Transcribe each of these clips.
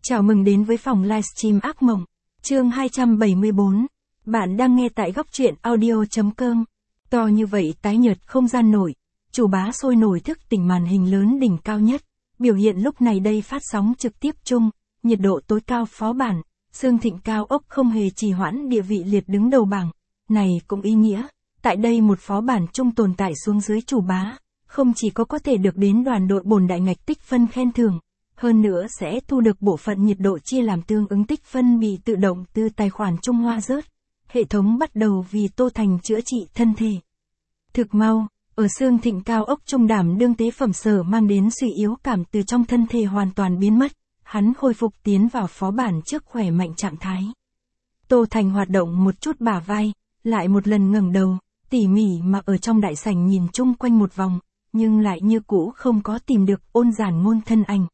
Chào mừng đến với phòng livestream ác mộng, chương 274. Bạn đang nghe tại góc truyện audio.com. To như vậy tái nhợt không gian nổi, chủ bá sôi nổi thức tỉnh màn hình lớn đỉnh cao nhất. Biểu hiện lúc này đây phát sóng trực tiếp chung, nhiệt độ tối cao phó bản, Sương Thịnh cao ốc không hề trì hoãn địa vị liệt đứng đầu bảng. Này cũng ý nghĩa, tại đây một phó bản chung tồn tại xuống dưới chủ bá, không chỉ có thể được đến đoàn đội bổn đại ngạch tích phân khen thưởng. Hơn nữa sẽ thu được bộ phận nhiệt độ chia làm tương ứng tích phân bị tự động từ tài khoản Trung Hoa rớt. Hệ thống bắt đầu vì Tô Thành chữa trị thân thể. Thực mau, ở Sương Thịnh cao ốc trung đảm đương tế phẩm sở mang đến suy yếu cảm từ trong thân thể hoàn toàn biến mất. Hắn khôi phục tiến vào phó bản trước khỏe mạnh trạng thái. Tô Thành hoạt động một chút bả vai, lại một lần ngẩng đầu, tỉ mỉ mà ở trong đại sảnh nhìn chung quanh một vòng, nhưng lại như cũ không có tìm được Ôn Giản Ngôn thân ảnh.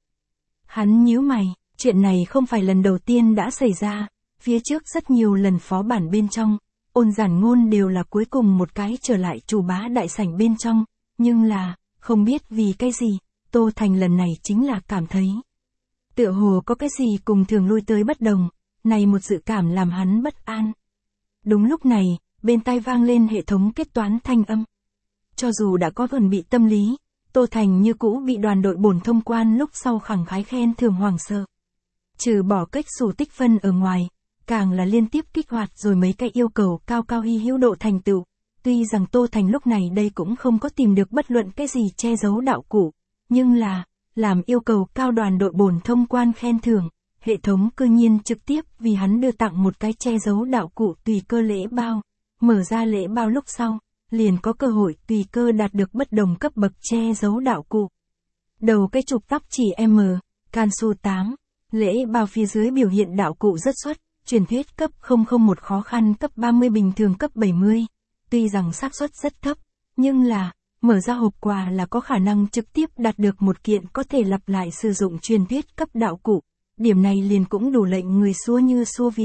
Hắn nhíu mày, chuyện này không phải lần đầu tiên đã xảy ra, phía trước rất nhiều lần phó bản bên trong, Ôn Giản Ngôn đều là cuối cùng một cái trở lại chủ bá đại sảnh bên trong, nhưng là, không biết vì cái gì, Tô Thành lần này chính là cảm thấy. Tựa hồ có cái gì cùng thường lui tới bất đồng, này một dự cảm làm hắn bất an. Đúng lúc này, bên tai vang lên hệ thống kết toán thanh âm. Cho dù đã có chuẩn bị tâm lý, Tô Thành như cũ bị đoàn đội bổn thông quan lúc sau khẳng khái khen thưởng hoảng sợ. Trừ bỏ cách sủ tích phân ở ngoài, càng là liên tiếp kích hoạt rồi mấy cái yêu cầu cao cao hy hữu độ thành tựu. Tuy rằng Tô Thành lúc này đây cũng không có tìm được bất luận cái gì che giấu đạo cụ, nhưng là, làm yêu cầu cao đoàn đội bổn thông quan khen thưởng, hệ thống cư nhiên trực tiếp vì hắn đưa tặng một cái che giấu đạo cụ tùy cơ lễ bao. Mở ra lễ bao lúc sau, liền có cơ hội tùy cơ đạt được bất đồng cấp bậc che giấu đạo cụ. Đầu cái trục tóc chỉ M, Cansu 8, lễ bao phía dưới biểu hiện đạo cụ rất xuất, truyền thuyết cấp 001 khó khăn cấp 30 bình thường cấp 70. Tuy rằng xác suất rất thấp, nhưng là, mở ra hộp quà là có khả năng trực tiếp đạt được một kiện có thể lặp lại sử dụng truyền thuyết cấp đạo cụ. Điểm này liền cũng đủ lệnh người xua như xua vịt.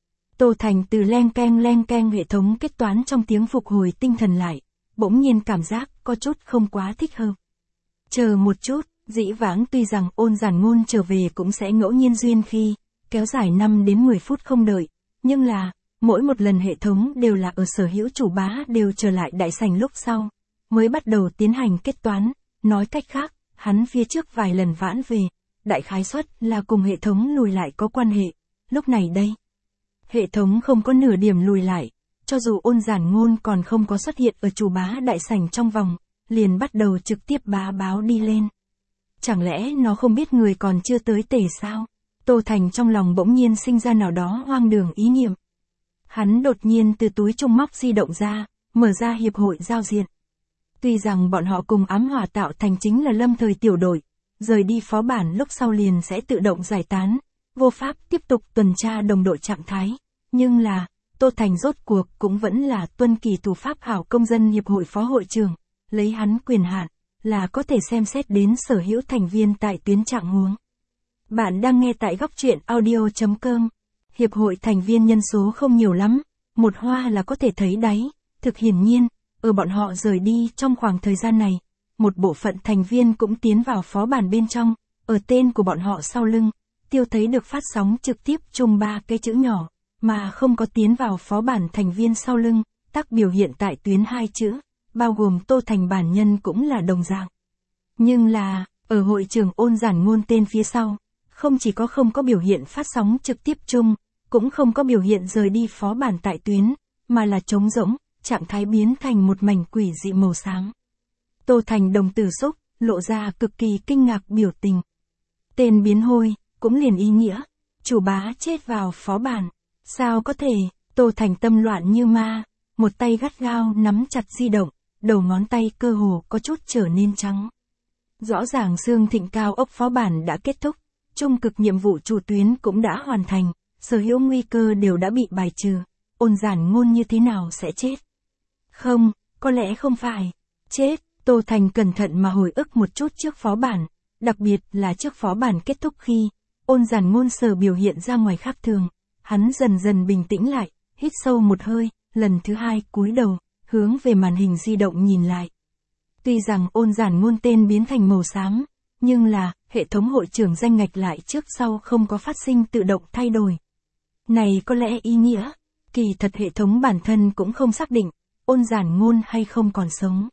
Tô Thành từ len keng hệ thống kết toán trong tiếng phục hồi tinh thần lại, bỗng nhiên cảm giác có chút không quá thích hợp. Chờ một chút, dĩ vãng tuy rằng Ôn Giản Ngôn trở về cũng sẽ ngẫu nhiên duyên khi, kéo dài 5 đến 10 phút không đợi, nhưng là, mỗi một lần hệ thống đều là ở sở hữu chủ bá đều trở lại đại sảnh lúc sau, mới bắt đầu tiến hành kết toán, nói cách khác, hắn phía trước vài lần vãn về, đại khái suất là cùng hệ thống lùi lại có quan hệ, lúc này đây. Hệ thống không có nửa điểm lùi lại, cho dù Ôn Giản Ngôn còn không có xuất hiện ở chủ bá đại sảnh trong vòng, liền bắt đầu trực tiếp bá báo đi lên. Chẳng lẽ nó không biết người còn chưa tới tể sao? Tô Thành trong lòng bỗng nhiên sinh ra nào đó hoang đường ý niệm. Hắn đột nhiên từ túi trung móc di động ra, mở ra hiệp hội giao diện. Tuy rằng bọn họ cùng ám hỏa tạo thành chính là lâm thời tiểu đội, rời đi phó bản lúc sau liền sẽ tự động giải tán, vô pháp tiếp tục tuần tra đồng đội trạng thái. Nhưng là, Tô Thành rốt cuộc cũng vẫn là tuân kỳ thủ pháp hảo công dân hiệp hội phó hội trưởng, lấy hắn quyền hạn, là có thể xem xét đến sở hữu thành viên tại tuyến trạng huống. Bạn đang nghe tại góc truyện audio.com. Hiệp hội thành viên nhân số không nhiều lắm, một hoa là có thể thấy đáy, thực hiển nhiên, ở bọn họ rời đi trong khoảng thời gian này, một bộ phận thành viên cũng tiến vào phó bản bên trong, ở tên của bọn họ sau lưng, tiêu thấy được phát sóng trực tiếp chung 3 cái chữ nhỏ. Mà không có tiến vào phó bản thành viên sau lưng, tác biểu hiện tại tuyến 2 chữ, bao gồm Tô Thành bản nhân cũng là đồng dạng. Nhưng là, ở hội trưởng Ôn Giản Ngôn tên phía sau, không chỉ có không có biểu hiện phát sóng trực tiếp chung, cũng không có biểu hiện rời đi phó bản tại tuyến, mà là trống rỗng, trạng thái biến thành một mảnh quỷ dị màu sáng. Tô Thành đồng tử xúc, lộ ra cực kỳ kinh ngạc biểu tình. Tên biến hôi, cũng liền ý nghĩa, chủ bá chết vào phó bản. Sao có thể, Tô Thành tâm loạn như ma, một tay gắt gao nắm chặt di động, đầu ngón tay cơ hồ có chút trở nên trắng. Rõ ràng Sương Thịnh cao ốc phó bản đã kết thúc, trung cực nhiệm vụ chủ tuyến cũng đã hoàn thành, sở hữu nguy cơ đều đã bị bài trừ, Ôn Giản Ngôn như thế nào sẽ chết? Không, có lẽ không phải. Chết, Tô Thành cẩn thận mà hồi ức một chút trước phó bản, đặc biệt là trước phó bản kết thúc khi, Ôn Giản Ngôn sở biểu hiện ra ngoài khác thường. Hắn dần dần bình tĩnh lại, hít sâu một hơi, lần thứ 2 cúi đầu, hướng về màn hình di động nhìn lại. Tuy rằng Ôn Giản Ngôn tên biến thành màu xám, nhưng là, hệ thống hội trưởng danh ngạch lại trước sau không có phát sinh tự động thay đổi. Này có lẽ ý nghĩa, kỳ thật hệ thống bản thân cũng không xác định, Ôn Giản Ngôn hay không còn sống.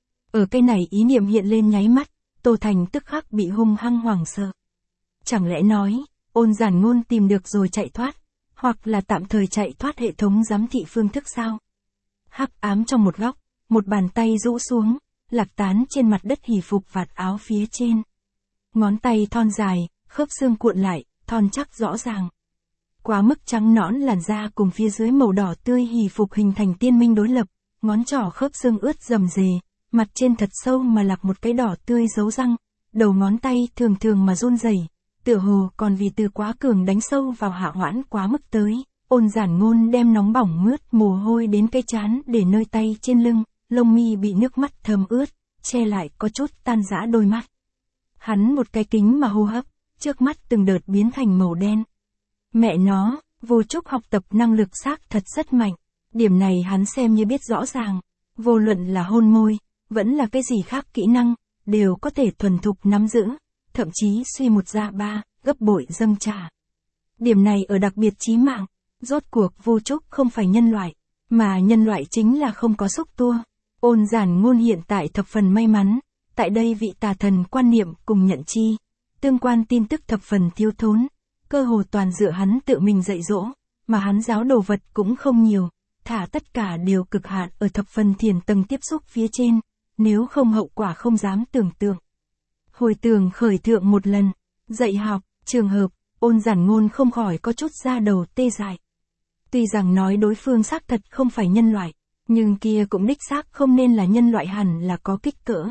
Ở cái này ý niệm hiện lên nháy mắt, Tô Thành tức khắc bị hung hăng hoảng sợ. Chẳng lẽ nói, Ôn Giản Ngôn tìm được rồi chạy thoát, hoặc là tạm thời chạy thoát hệ thống giám thị phương thức sao? Hắc ám trong một góc, một bàn tay rũ xuống, lạc tán trên mặt đất hỉ phục vạt áo phía trên. Ngón tay thon dài, khớp xương cuộn lại, thon chắc rõ ràng. Quá mức trắng nõn làn da cùng phía dưới màu đỏ tươi hỉ phục hình thành tiên minh đối lập, ngón trỏ khớp xương ướt rầm rề, mặt trên thật sâu mà lạc một cái đỏ tươi dấu răng, đầu ngón tay thường thường mà run rẩy, tựa hồ còn vì từ quá cường đánh sâu vào hạ hoãn quá mức tới. Ôn Giản Ngôn đem nóng bỏng mướt mồ hôi đến cái trán để nơi tay trên lưng, lông mi bị nước mắt thấm ướt, che lại có chút tan rã đôi mắt. Hắn một cái kính mà hô hấp, trước mắt từng đợt biến thành màu đen. Mẹ nó, Vô Trúc học tập năng lực xác thật rất mạnh, điểm này hắn xem như biết rõ ràng, vô luận là hôn môi, vẫn là cái gì khác kỹ năng, đều có thể thuần thục nắm giữ, thậm chí suy một ra ba, gấp bội dâng trả. Điểm này ở đặc biệt chí mạng, rốt cuộc Vô Trúc không phải nhân loại, mà nhân loại chính là không có xúc tua. Ôn Giản Ngôn hiện tại thập phần may mắn, tại đây vị tà thần quan niệm cùng nhận chi, tương quan tin tức thập phần thiếu thốn, cơ hồ toàn dựa hắn tự mình dạy dỗ, mà hắn giáo đồ vật cũng không nhiều, thả tất cả đều cực hạn ở thập phần thiền tầng tiếp xúc phía trên, nếu không hậu quả không dám tưởng tượng. Hồi tưởng khởi thượng một lần, dạy học, trường hợp, Ôn Giản Ngôn không khỏi có chút da đầu tê dại. Tuy rằng nói đối phương xác thật không phải nhân loại, nhưng kia cũng đích xác không nên là nhân loại, hẳn là có kích cỡ.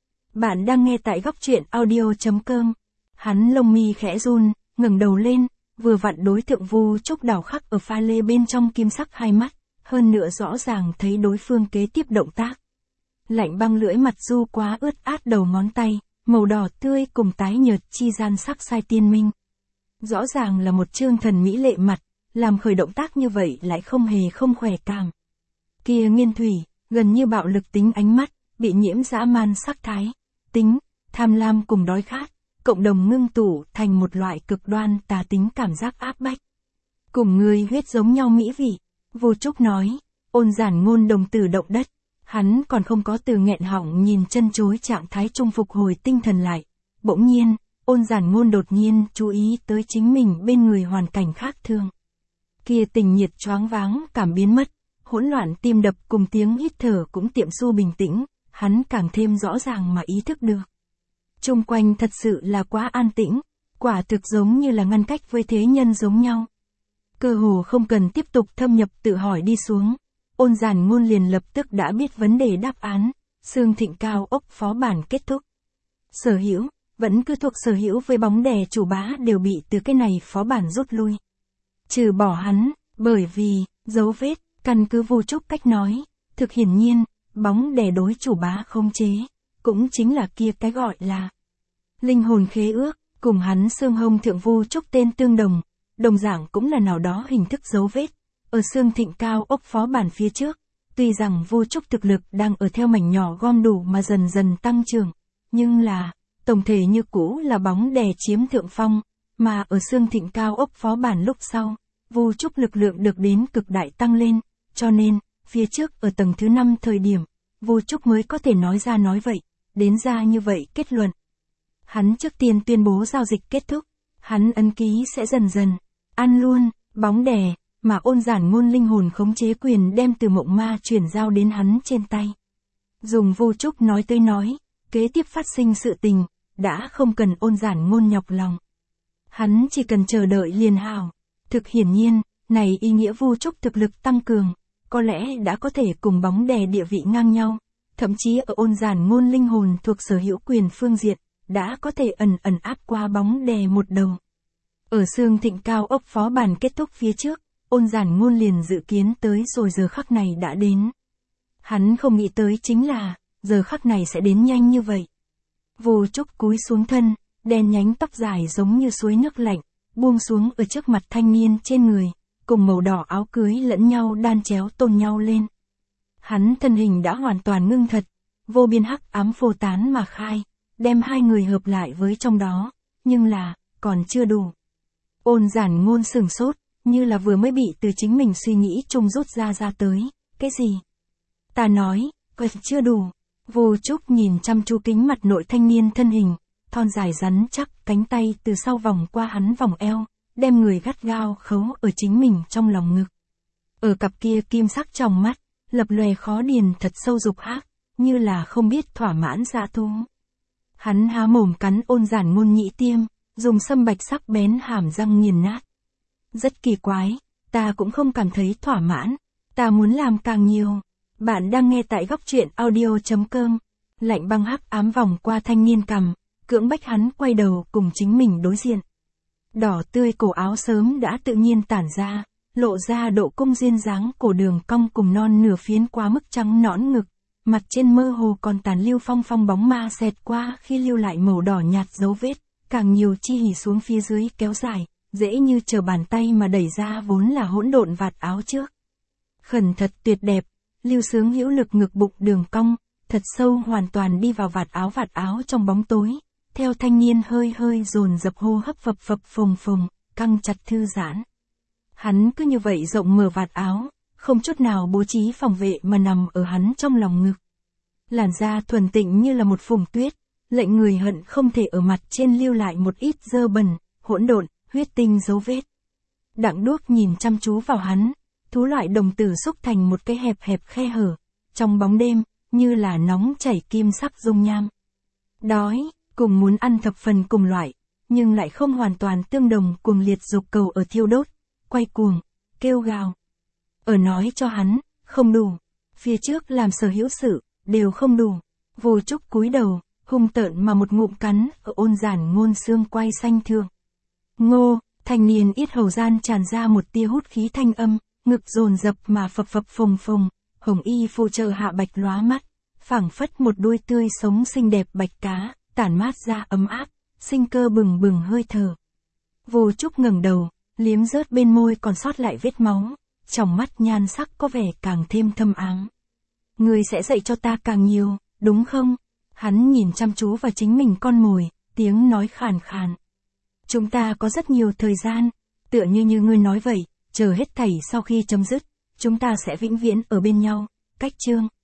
Bạn đang nghe tại góc truyện audio.com. Hắn lông mi khẽ run, ngẩng đầu lên, vừa vặn đối tượng Vu Trúc đảo khắc ở pha lê bên trong kim sắc hai mắt, hơn nữa rõ ràng thấy đối phương kế tiếp động tác. Lạnh băng lưỡi mặt du quá ướt át đầu ngón tay, màu đỏ tươi cùng tái nhợt chi gian sắc sai tiên minh. Rõ ràng là một trương thần mỹ lệ mặt, làm khởi động tác như vậy lại không hề không khỏe cảm. Kia nghiên thủy, gần như bạo lực tính ánh mắt, bị nhiễm dã man sắc thái, tính, tham lam cùng đói khát, cộng đồng ngưng tụ thành một loại cực đoan tà tính cảm giác áp bách. Cùng người huyết giống nhau mỹ vị, Vô Trúc nói. Ôn Giản Ngôn đồng tử động đất, hắn còn không có từ nghẹn họng nhìn chân chối trạng thái trung phục hồi tinh thần lại. Bỗng nhiên, Ôn Giản Ngôn đột nhiên chú ý tới chính mình bên người hoàn cảnh khác thường. Kia tình nhiệt choáng váng cảm biến mất, hỗn loạn tim đập cùng tiếng hít thở cũng tiệm xu bình tĩnh, hắn càng thêm rõ ràng mà ý thức được. Chung quanh thật sự là quá an tĩnh, quả thực giống như là ngăn cách với thế nhân giống nhau. Cơ hồ không cần tiếp tục thâm nhập tự hỏi đi xuống, Ôn Giản Ngôn liền lập tức đã biết vấn đề đáp án, Sương Thịnh cao ốc phó bản kết thúc. Sở hữu, vẫn cứ thuộc sở hữu với bóng đè chủ bá đều bị từ cái này phó bản rút lui. Trừ bỏ hắn, bởi vì, dấu vết, căn cứ Vô Trúc cách nói, thực hiển nhiên, bóng đè đối chủ bá không chế, cũng chính là kia cái gọi là linh hồn khế ước, cùng hắn xương hông thượng Vô Trúc tên tương đồng, đồng dạng cũng là nào đó hình thức dấu vết, ở Sương Thịnh cao ốc phó bản phía trước, tuy rằng Vô Trúc thực lực đang ở theo mảnh nhỏ gom đủ mà dần dần tăng trưởng, nhưng là, tổng thể như cũ là bóng đè chiếm thượng phong, mà ở Sương Thịnh cao ốc phó bản lúc sau, Vô Trúc lực lượng được đến cực đại tăng lên, cho nên, phía trước ở tầng thứ 5 thời điểm, Vô Trúc mới có thể nói ra nói vậy, đến ra như vậy kết luận. Hắn trước tiên tuyên bố giao dịch kết thúc, hắn ấn ký sẽ dần dần, ăn luôn, bóng đè, mà Ôn Giản Ngôn linh hồn khống chế quyền đem từ mộng ma chuyển giao đến hắn trên tay. Dùng Vô Trúc nói tới nói, kế tiếp phát sinh sự tình, đã không cần Ôn Giản Ngôn nhọc lòng. Hắn chỉ cần chờ đợi liền hảo. Thực hiển nhiên, này ý nghĩa Vô Trúc thực lực tăng cường, có lẽ đã có thể cùng bóng đè địa vị ngang nhau, thậm chí ở Ôn Giản Ngôn linh hồn thuộc sở hữu quyền phương diện, đã có thể ẩn áp qua bóng đè một đầu. Ở Sương Thịnh cao ốc phó bản kết thúc phía trước, Ôn Giản Ngôn liền dự kiến tới rồi giờ khắc này đã đến. Hắn không nghĩ tới chính là, giờ khắc này sẽ đến nhanh như vậy. Vô Trúc cúi xuống thân, đen nhánh tóc dài giống như suối nước lạnh, buông xuống ở trước mặt thanh niên trên người, cùng màu đỏ áo cưới lẫn nhau đan chéo tôn nhau lên. Hắn thân hình đã hoàn toàn ngưng thật, vô biên hắc ám phô tán mà khai, đem hai người hợp lại với trong đó, nhưng là, còn chưa đủ. Ôn Giản Ngôn sửng sốt, như là vừa mới bị từ chính mình suy nghĩ chung rút ra tới. Cái gì? Ta nói, còn chưa đủ. Vô Trúc nhìn chăm chú kính mặt nội thanh niên thân hình, thon dài rắn chắc, cánh tay từ sau vòng qua hắn vòng eo, đem người gắt gao khấu ở chính mình trong lòng ngực. Ở cặp kia kim sắc trong mắt, lập lòe khó điền thật sâu dục ác, như là không biết thỏa mãn dã thú. Hắn há mồm cắn Ôn Giản Ngôn nhĩ tiêm, dùng sâm bạch sắc bén hàm răng nghiền nát. Rất kỳ quái, ta cũng không cảm thấy thỏa mãn, ta muốn làm càng nhiều. Bạn đang nghe tại góc truyện audio.com. Lạnh băng hắc ám vòng qua thanh niên cằm, cưỡng bách hắn quay đầu cùng chính mình đối diện. Đỏ tươi cổ áo sớm đã tự nhiên tản ra, lộ ra độ cung duyên dáng cổ đường cong cùng non nửa phiến quá mức trắng nõn ngực, mặt trên mơ hồ còn tàn lưu phong phong bóng ma xẹt qua khi lưu lại màu đỏ nhạt dấu vết, càng nhiều chi hỉ xuống phía dưới kéo dài, dễ như chờ bàn tay mà đẩy ra vốn là hỗn độn vạt áo trước. Khẩn thật tuyệt đẹp, lưu sướng hữu lực ngực bụng đường cong, thật sâu hoàn toàn đi vào vạt áo trong bóng tối, theo thanh niên hơi hơi dồn dập hô hấp phập phập phồng phồng, căng chặt thư giãn. Hắn cứ như vậy rộng mở vạt áo, không chút nào bố trí phòng vệ mà nằm ở hắn trong lòng ngực. Làn da thuần tịnh như là một phùng tuyết, lệnh người hận không thể ở mặt trên lưu lại một ít dơ bẩn, hỗn độn, huyết tinh dấu vết. Đặng Đuốc nhìn chăm chú vào hắn, thú loại đồng tử xúc thành một cái hẹp hẹp khe hở, trong bóng đêm, như là nóng chảy kim sắc dung nham. Đói, cùng muốn ăn thập phần cùng loại, nhưng lại không hoàn toàn tương đồng cuồng liệt dục cầu ở thiêu đốt, quay cuồng, kêu gào. Ở nói cho hắn, không đủ, phía trước làm sở hữu sự, đều không đủ. Vô Trúc cúi đầu, hung tợn mà một ngụm cắn ở Ôn Giản Ngôn xương quai xanh thượng. Ngô, thanh niên yết hầu gian tràn ra một tia hút khí thanh âm, ngực dồn dập mà phập phập phồng phồng, hồng y phù trợ hạ bạch lóa mắt, phảng phất một đuôi tươi sống xinh đẹp bạch cá, tản mát ra ấm áp, sinh cơ bừng bừng hơi thở. Vô Trúc ngẩng đầu, liếm rớt bên môi còn sót lại vết máu, trong mắt nhan sắc có vẻ càng thêm thâm ám. Ngươi sẽ dạy cho ta càng nhiều, đúng không? Hắn nhìn chăm chú vào chính mình con mồi, tiếng nói khàn khàn. Chúng ta có rất nhiều thời gian, tựa như ngươi nói vậy, chờ hết thảy sau khi chấm dứt, chúng ta sẽ vĩnh viễn ở bên nhau, cách chương.